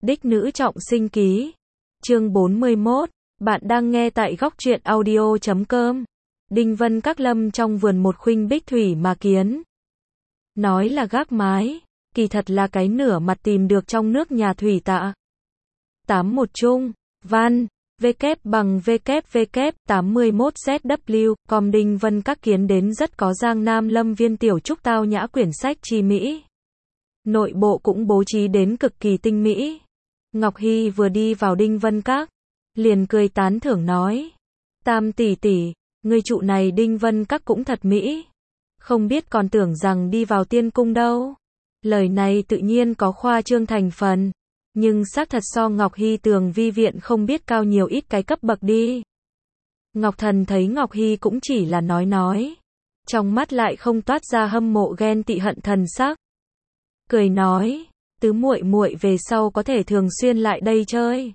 Đích nữ trọng sinh ký. Chương 41. Bạn đang nghe tại góc truyện audio.com. Đinh Vân Các lâm trong vườn một khuynh bích thủy mà kiến. Nói là gác mái, kỳ thật là cái nửa mặt tìm được trong nước nhà thủy tạ. 81 chung, văn, www.81zw.com. Đinh Vân Các kiến đến rất có Giang Nam Lâm Viên tiểu trúc tao nhã quyển sách chi mỹ. Nội bộ cũng bố trí đến cực kỳ tinh mỹ. Ngọc Hy vừa đi vào Đinh Vân Các, liền cười tán thưởng nói: Tam tỷ tỷ, người trụ này Đinh Vân Các cũng thật mỹ. Không biết còn tưởng rằng đi vào tiên cung đâu. Lời này tự nhiên có khoa trương thành phần, nhưng xác thật so Ngọc Hy tường vi viện không biết cao nhiều ít cái cấp bậc đi. Ngọc Thần thấy Ngọc Hy cũng chỉ là nói, trong mắt lại không toát ra hâm mộ ghen tị hận thần sắc. Cười nói: Tứ muội muội về sau có thể thường xuyên lại đây chơi.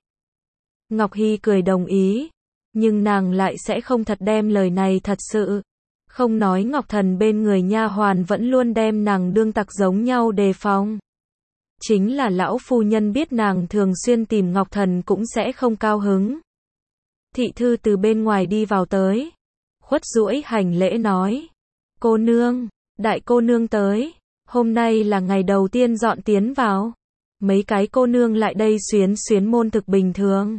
Ngọc Hy cười đồng ý, nhưng nàng lại sẽ không thật đem lời này thật sự. Không nói Ngọc Thần bên người nha hoàn vẫn luôn đem nàng đương tặc giống nhau đề phòng. Chính là lão phu nhân biết nàng thường xuyên tìm Ngọc Thần cũng sẽ không cao hứng. Thị thư từ bên ngoài đi vào tới, khuất duỗi hành lễ nói: Cô nương, đại cô nương tới. Hôm nay là ngày đầu tiên dọn tiến vào. Mấy cái cô nương lại đây xuyến môn thực bình thường.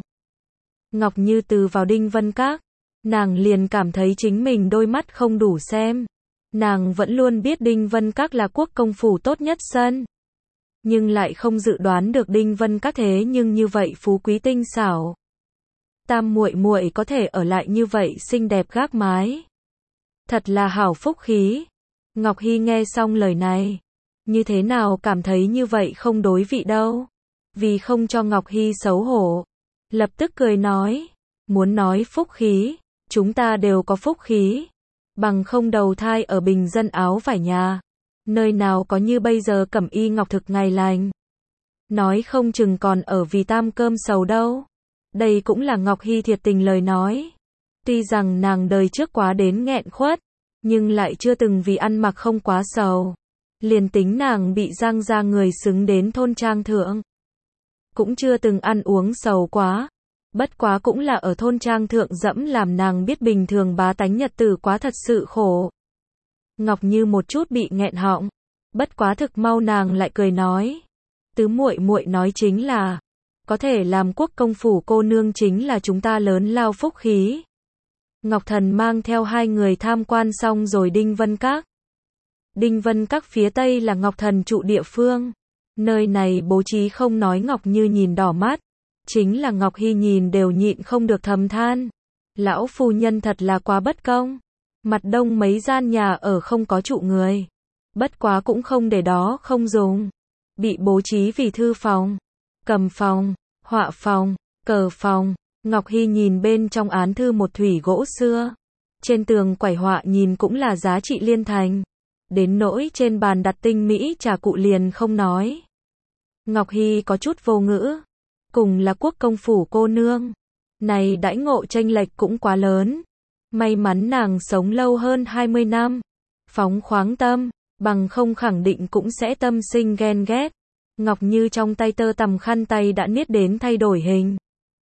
Ngọc Như từ vào Đinh Vân Các, nàng liền cảm thấy chính mình đôi mắt không đủ xem. Nàng vẫn luôn biết Đinh Vân Các là quốc công phủ tốt nhất sân, nhưng lại không dự đoán được Đinh Vân Các thế nhưng như vậy phú quý tinh xảo. Tam muội muội có thể ở lại như vậy xinh đẹp gác mái, thật là hảo phúc khí. Ngọc Hy nghe xong lời này, như thế nào cảm thấy như vậy không đối vị đâu. Vì không cho Ngọc Hy xấu hổ, lập tức cười nói: Muốn nói phúc khí, chúng ta đều có phúc khí. Bằng không đầu thai ở bình dân áo vải nhà, nơi nào có như bây giờ cẩm y ngọc thực ngày lành. Nói không chừng còn ở vì tam cơm sầu đâu. Đây cũng là Ngọc Hy thiệt tình lời nói. Tuy rằng nàng đời trước quá đến nghẹn khuất, nhưng lại chưa từng vì ăn mặc không quá sầu. Liền tính nàng bị Giang gia người xứng đến thôn trang thượng, cũng chưa từng ăn uống sầu quá. Bất quá cũng là ở thôn trang thượng dẫm làm nàng biết bình thường bá tánh nhật tử quá thật sự khổ. Ngọc Như một chút bị nghẹn họng, bất quá thực mau nàng lại cười nói: Tứ muội muội nói chính là, có thể làm quốc công phủ cô nương chính là chúng ta lớn lao phúc khí. Ngọc Thần mang theo hai người tham quan xong rồi Đinh Vân Các. Đinh Vân Các phía tây là Ngọc Thần trụ địa phương. Nơi này bố trí không nói Ngọc Như nhìn đỏ mắt, chính là Ngọc Hy nhìn đều nhịn không được thầm than: Lão phu nhân thật là quá bất công. Mặt đông mấy gian nhà ở không có trụ người, bất quá cũng không để đó không dùng, bị bố trí vì thư phòng, cầm phòng, họa phòng, cờ phòng. Ngọc Hy nhìn bên trong án thư một thủy gỗ xưa, trên tường quải họa nhìn cũng là giá trị liên thành, đến nỗi trên bàn đặt tinh mỹ trà cụ liền không nói. Ngọc Hy có chút vô ngữ, cùng là quốc công phủ cô nương, này đãi ngộ chênh lệch cũng quá lớn. May mắn nàng sống lâu hơn 20 năm, phóng khoáng tâm, bằng không khẳng định cũng sẽ tâm sinh ghen ghét. Ngọc Như trong tay tơ tằm khăn tay đã niết đến thay đổi hình.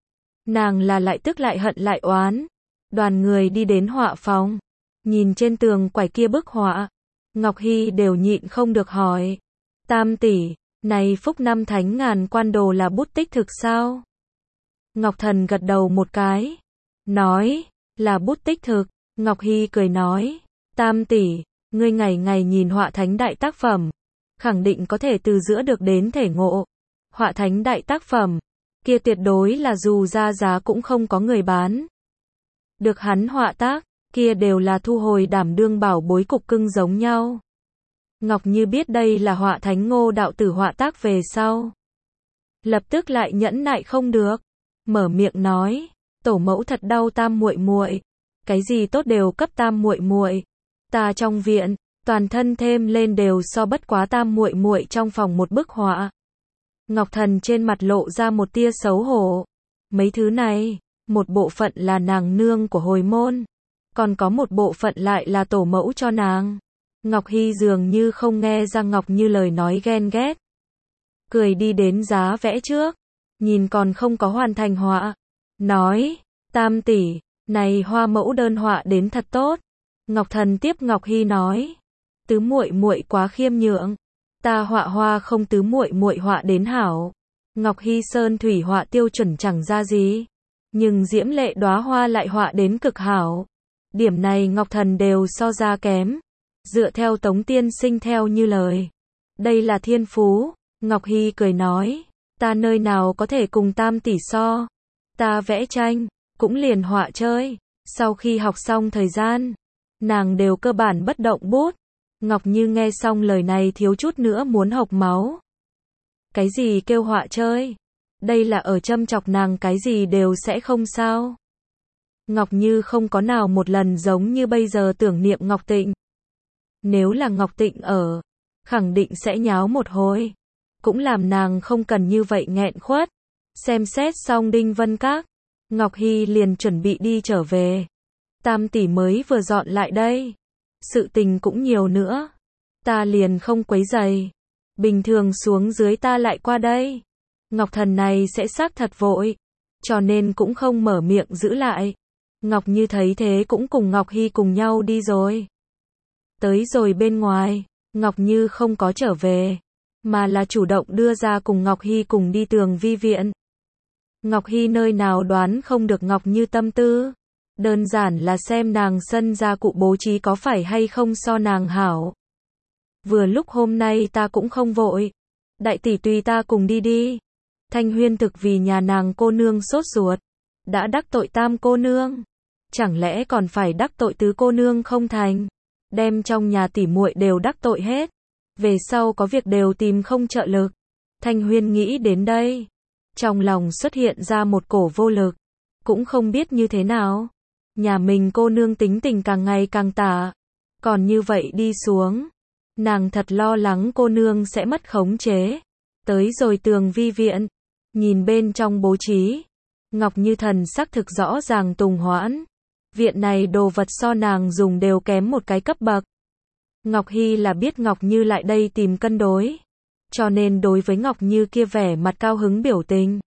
Nàng là lại tức lại hận lại oán. Đoàn người đi đến họa phòng, nhìn trên tường quải kia bức họa, Ngọc Hy đều nhịn không được hỏi: Tam tỷ, này phúc năm thánh ngàn quan đồ là bút tích thực sao? Ngọc Thần gật đầu một cái, nói: Là bút tích thực. Ngọc Hy cười nói: Tam tỷ, ngươi ngày ngày nhìn họa thánh đại tác phẩm, khẳng định có thể từ giữa được đến thể ngộ. Họa thánh đại tác phẩm, kia tuyệt đối là dù ra giá cũng không có người bán. Được hắn họa tác, kia đều là thu hồi đảm đương bảo bối cục cưng giống nhau. Ngọc Như biết đây là họa thánh Ngô đạo tử họa tác về sau, lập tức lại nhẫn nại không được, mở miệng nói: Tổ mẫu thật đau tam muội muội, cái gì tốt đều cấp tam muội muội. Ta trong viện, toàn thân thêm lên đều so bất quá tam muội muội trong phòng một bức họa. Ngọc Thần trên mặt lộ ra một tia xấu hổ. Mấy thứ này, một bộ phận là nàng nương của hồi môn, còn có một bộ phận lại là tổ mẫu cho nàng. Ngọc Hy dường như không nghe ra Ngọc Như lời nói ghen ghét, cười đi đến giá vẽ trước, nhìn còn không có hoàn thành họa. Nói, Tam tỷ, này hoa mẫu đơn họa đến thật tốt. Ngọc Thần tiếp Ngọc Hy nói, tứ muội muội quá khiêm nhượng, ta họa hoa không tứ muội muội họa đến hảo. Ngọc Hy sơn thủy họa tiêu chuẩn chẳng ra gì, nhưng diễm lệ đóa hoa lại họa đến cực hảo. Điểm này Ngọc Thần đều so ra kém. Dựa theo Tống tiên sinh theo như lời, đây là thiên phú. Ngọc Hy cười nói, ta nơi nào có thể cùng Tam tỷ so. Ta vẽ tranh, cũng liền họa chơi. Sau khi học xong thời gian, nàng đều cơ bản bất động bút. Ngọc Như nghe xong lời này thiếu chút nữa muốn hộc máu. Cái gì kêu họa chơi? Đây là ở châm chọc nàng cái gì đều sẽ không sao. Ngọc Như không có nào một lần giống như bây giờ tưởng niệm Ngọc Tịnh. Nếu là Ngọc Tịnh ở, khẳng định sẽ nháo một hồi. Cũng làm nàng không cần như vậy nghẹn khuất. Xem xét xong Đinh Vân Các, Ngọc Hy liền chuẩn bị đi trở về. Tam tỷ mới vừa dọn lại đây. Sự tình cũng nhiều nữa. Ta liền không quấy rầy. Bình thường xuống dưới ta lại qua đây. Ngọc Thần này sẽ xác thật vội, cho nên cũng không mở miệng giữ lại. Ngọc Như thấy thế cũng cùng Ngọc Hy cùng nhau đi rồi. Tới rồi bên ngoài, Ngọc Như không có trở về, mà là chủ động đưa ra cùng Ngọc Hy cùng đi Tường Vi viện. Ngọc Hy nơi nào đoán không được Ngọc Như tâm tư. Đơn giản là xem nàng sân gia cụ bố trí có phải hay không so nàng hảo. Vừa lúc hôm nay ta cũng không vội. Đại tỷ tùy ta cùng đi đi. Thanh Huyên thực vì nhà nàng cô nương sốt ruột. Đã đắc tội Tam cô nương, chẳng lẽ còn phải đắc tội Tứ cô nương không thành? Đem trong nhà tỷ muội đều đắc tội hết. Về sau có việc đều tìm không trợ lực. Thanh Huyên nghĩ đến đây, trong lòng xuất hiện ra một cổ vô lực. Cũng không biết như thế nào. Nhà mình cô nương tính tình càng ngày càng tả. Còn như vậy đi xuống, nàng thật lo lắng cô nương sẽ mất khống chế. Tới rồi Tường Vi viện, nhìn bên trong bố trí, Ngọc Như thần sắc thực rõ ràng tùng hoãn. Viện này đồ vật so nàng dùng đều kém một cái cấp bậc. Ngọc Hy là biết Ngọc Như lại đây tìm cân đối, cho nên đối với Ngọc Như kia vẻ mặt cao hứng biểu tình,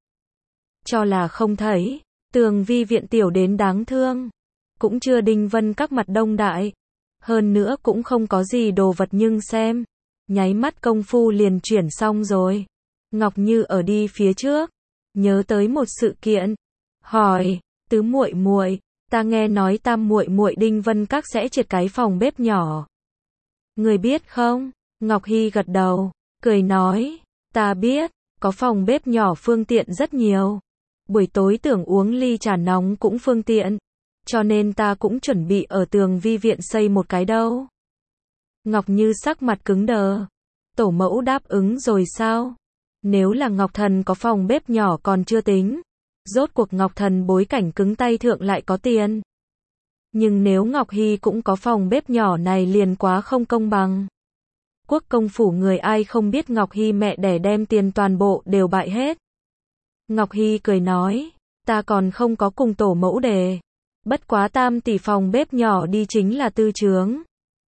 cho là không thấy. Tường Vi viện tiểu đến đáng thương, cũng chưa Đinh Vân Các mặt đông đại, hơn nữa cũng không có gì đồ vật nhưng xem, nháy mắt công phu liền chuyển xong rồi. Ngọc Như ở đi phía trước, nhớ tới một sự kiện, hỏi, tứ muội muội, ta nghe nói Tam muội muội Đinh Vân Các sẽ triệt cái phòng bếp nhỏ. Người biết không? Ngọc Hy gật đầu, cười nói, ta biết, có phòng bếp nhỏ phương tiện rất nhiều. Buổi tối tưởng uống ly trà nóng cũng phương tiện, cho nên ta cũng chuẩn bị ở Tường Vi viện xây một cái đâu. Ngọc Như sắc mặt cứng đờ. Tổ mẫu đáp ứng rồi sao? Nếu là Ngọc Thần có phòng bếp nhỏ còn chưa tính. Rốt cuộc Ngọc Thần bối cảnh cứng tay thượng lại có tiền. Nhưng nếu Ngọc Hy cũng có phòng bếp nhỏ này liền quá không công bằng. Quốc công phủ người ai không biết Ngọc Hy mẹ đẻ đem tiền toàn bộ đều bại hết. Ngọc Hy cười nói, ta còn không có cùng tổ mẫu đề. Bất quá Tam tỷ phòng bếp nhỏ đi chính là tư chướng.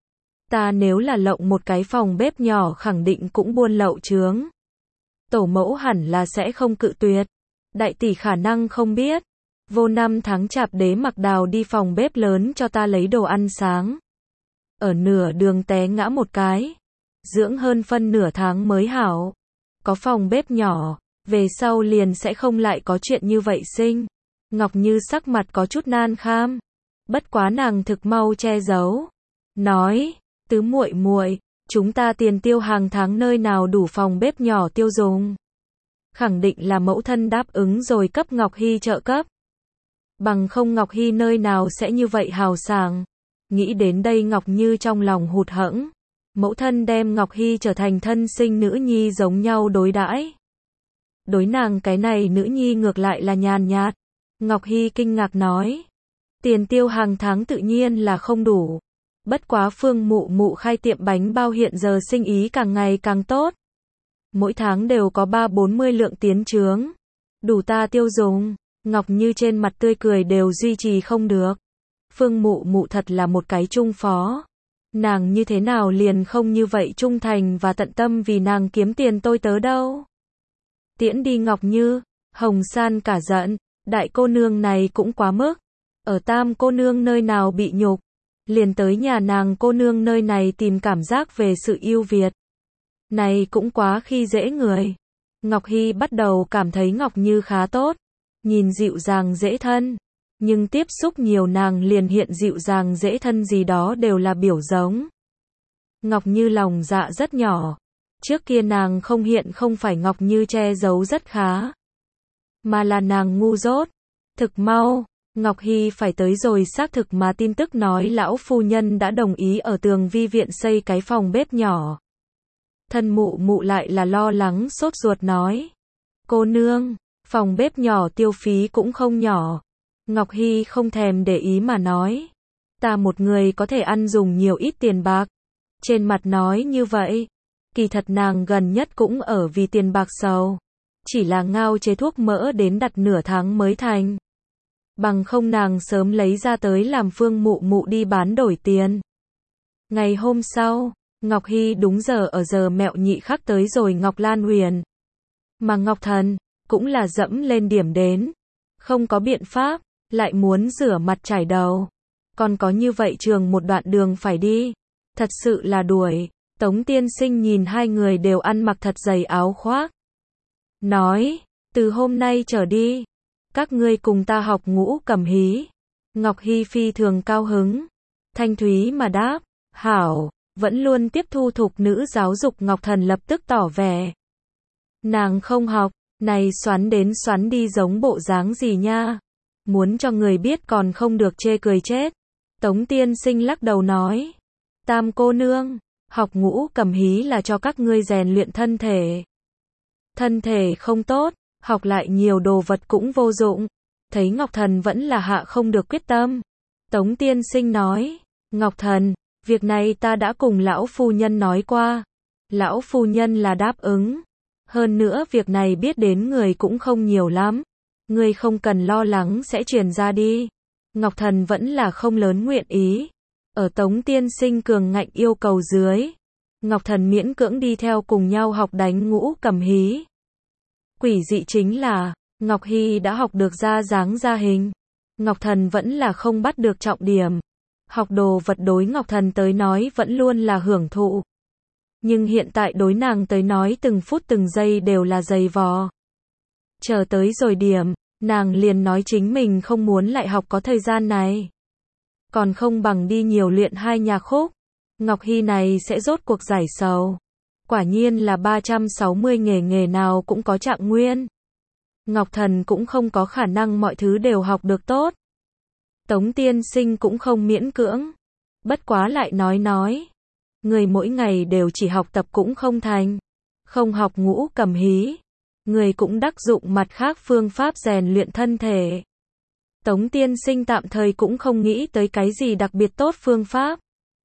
Ta nếu là lộng một cái phòng bếp nhỏ khẳng định cũng buôn lậu chướng. Tổ mẫu hẳn là sẽ không cự tuyệt. Đại tỷ khả năng không biết. Vô năm tháng chạp đế mặc đào đi phòng bếp lớn cho ta lấy đồ ăn sáng. Ở nửa đường té ngã một cái. Dưỡng hơn phân nửa tháng mới hảo. Có phòng bếp nhỏ, về sau liền sẽ không lại có chuyện như vậy sinh. Ngọc Như sắc mặt có chút nan kham. Bất quá nàng thực mau che giấu. Nói, tứ muội muội, chúng ta tiền tiêu hàng tháng nơi nào đủ phòng bếp nhỏ tiêu dùng. Khẳng định là mẫu thân đáp ứng rồi cấp Ngọc Hy trợ cấp. Bằng không Ngọc Hy nơi nào sẽ như vậy hào sảng. Nghĩ đến đây Ngọc Như trong lòng hụt hẫng. Mẫu thân đem Ngọc Hy trở thành thân sinh nữ nhi giống nhau đối đãi. Đối nàng cái này nữ nhi ngược lại là nhàn nhạt. Ngọc Hy kinh ngạc nói. Tiền tiêu hàng tháng tự nhiên là không đủ. Bất quá Phương mụ mụ khai tiệm bánh bao hiện giờ sinh ý càng ngày càng tốt. Mỗi tháng đều có 30-40 lượng tiến trướng. Đủ ta tiêu dùng. Ngọc Như trên mặt tươi cười đều duy trì không được. Phương mụ mụ thật là một cái trung phó. Nàng như thế nào liền không như vậy trung thành và tận tâm vì nàng kiếm tiền tôi tớ đâu. Tiễn đi Ngọc Như, Hồng San cả giận, đại cô nương này cũng quá mức. Ở Tam cô nương nơi nào bị nhục, liền tới nhà nàng cô nương nơi này tìm cảm giác về sự ưu việt. Này cũng quá khi dễ người. Ngọc Hy bắt đầu cảm thấy Ngọc Như khá tốt, nhìn dịu dàng dễ thân, nhưng tiếp xúc nhiều nàng liền hiện dịu dàng dễ thân gì đó đều là biểu giống. Ngọc Như lòng dạ rất nhỏ, trước kia nàng không hiện không phải Ngọc Như che giấu rất khá, mà là nàng ngu dốt. Thực mau, Ngọc Hy phải tới rồi xác thực mà tin tức nói lão phu nhân đã đồng ý ở Tường Vi viện xây cái phòng bếp nhỏ. Thân mụ mụ lại là lo lắng sốt ruột nói. Cô nương, phòng bếp nhỏ tiêu phí cũng không nhỏ. Ngọc Hy không thèm để ý mà nói. Ta một người có thể ăn dùng nhiều ít tiền bạc. Trên mặt nói như vậy, kỳ thật nàng gần nhất cũng ở vì tiền bạc sầu. Chỉ là ngao chế thuốc mỡ đến đặt nửa tháng mới thành. Bằng không nàng sớm lấy ra tới làm Phương mụ mụ đi bán đổi tiền. Ngày hôm sau, Ngọc Hy đúng giờ ở giờ mẹo nhị khắc tới rồi Ngọc Lan Huyền. Mà Ngọc Thần, cũng là dẫm lên điểm đến. Không có biện pháp, lại muốn rửa mặt chải đầu. Còn có như vậy trường một đoạn đường phải đi. Thật sự là đuổi. Tống tiên sinh nhìn hai người đều ăn mặc thật dày áo khoác. Nói, từ hôm nay trở đi, các ngươi cùng ta học ngũ cầm hí. Ngọc Hy phi thường cao hứng. Thanh thúy mà đáp, hảo, vẫn luôn tiếp thu thục nữ giáo dục. Ngọc Thần lập tức tỏ vẻ. Nàng không học, này xoắn đến xoắn đi giống bộ dáng gì nha. Muốn cho người biết còn không được chê cười chết. Tống tiên sinh lắc đầu nói. Tam cô nương, học ngũ cầm hí là cho các ngươi rèn luyện thân thể. Thân thể không tốt, học lại nhiều đồ vật cũng vô dụng. Thấy Ngọc Thần vẫn là hạ không được quyết tâm. Tống tiên sinh nói, Ngọc Thần, việc này ta đã cùng lão phu nhân nói qua. Lão phu nhân là đáp ứng. Hơn nữa việc này biết đến người cũng không nhiều lắm. Ngươi không cần lo lắng sẽ truyền ra đi. Ngọc Thần vẫn là không lớn nguyện ý. Ở Tống tiên sinh cường ngạnh yêu cầu dưới, Ngọc Thần miễn cưỡng đi theo cùng nhau học đánh ngũ cầm hí. Quỷ dị chính là, Ngọc Hy đã học được ra dáng ra hình. Ngọc Thần vẫn là không bắt được trọng điểm. Học đồ vật đối Ngọc Thần tới nói vẫn luôn là hưởng thụ. Nhưng hiện tại đối nàng tới nói từng phút từng giây đều là dày vò. Chờ tới rồi điểm, nàng liền nói chính mình không muốn lại học có thời gian này. Còn không bằng đi nhiều luyện hai nhạc khúc. Ngọc Hy này sẽ rốt cuộc giải sầu. Quả nhiên là 360 nghề nào cũng có trạng nguyên. Ngọc Thần cũng không có khả năng mọi thứ đều học được tốt. Tống tiên sinh cũng không miễn cưỡng. Bất quá lại nói. Người mỗi ngày đều chỉ học tập cũng không thành. Không học ngũ cầm hí. Người cũng đắc dụng mặt khác phương pháp rèn luyện thân thể. Tống tiên sinh tạm thời cũng không nghĩ tới cái gì đặc biệt tốt phương pháp.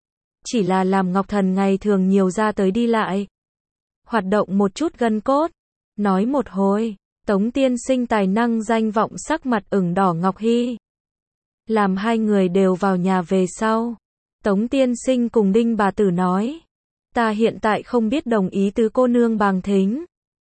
Chỉ là làm Ngọc Thần ngày thường nhiều ra tới đi lại. Hoạt động một chút gân cốt. Nói một hồi, Tống tiên sinh tài năng danh vọng sắc mặt ửng đỏ Ngọc Hy. Làm hai người đều vào nhà về sau. Tống tiên sinh cùng Đinh bà tử nói. Ta hiện tại không biết đồng ý tứ cô nương bàng thính.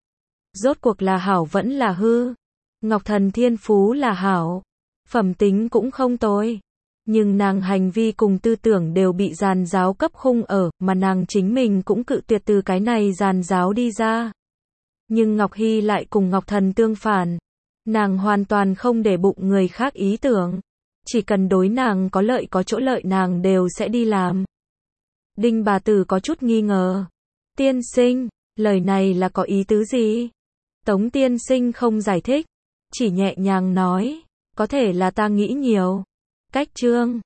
Rốt cuộc là hảo vẫn là hư. Ngọc Thần thiên phú là hảo. Phẩm tính cũng không tồi. Nhưng nàng hành vi cùng tư tưởng đều bị giàn giáo cấp khung ở, mà nàng chính mình cũng cự tuyệt từ cái này giàn giáo đi ra. Nhưng Ngọc Hy lại cùng Ngọc Thần tương phản. Nàng hoàn toàn không để bụng người khác ý tưởng. Chỉ cần đối nàng có lợi có chỗ lợi nàng đều sẽ đi làm. Đinh bà tử có chút nghi ngờ. Tiên sinh, lời này là có ý tứ gì? Tống tiên sinh không giải thích. Chỉ nhẹ nhàng nói. Có thể là ta nghĩ nhiều. Cách chương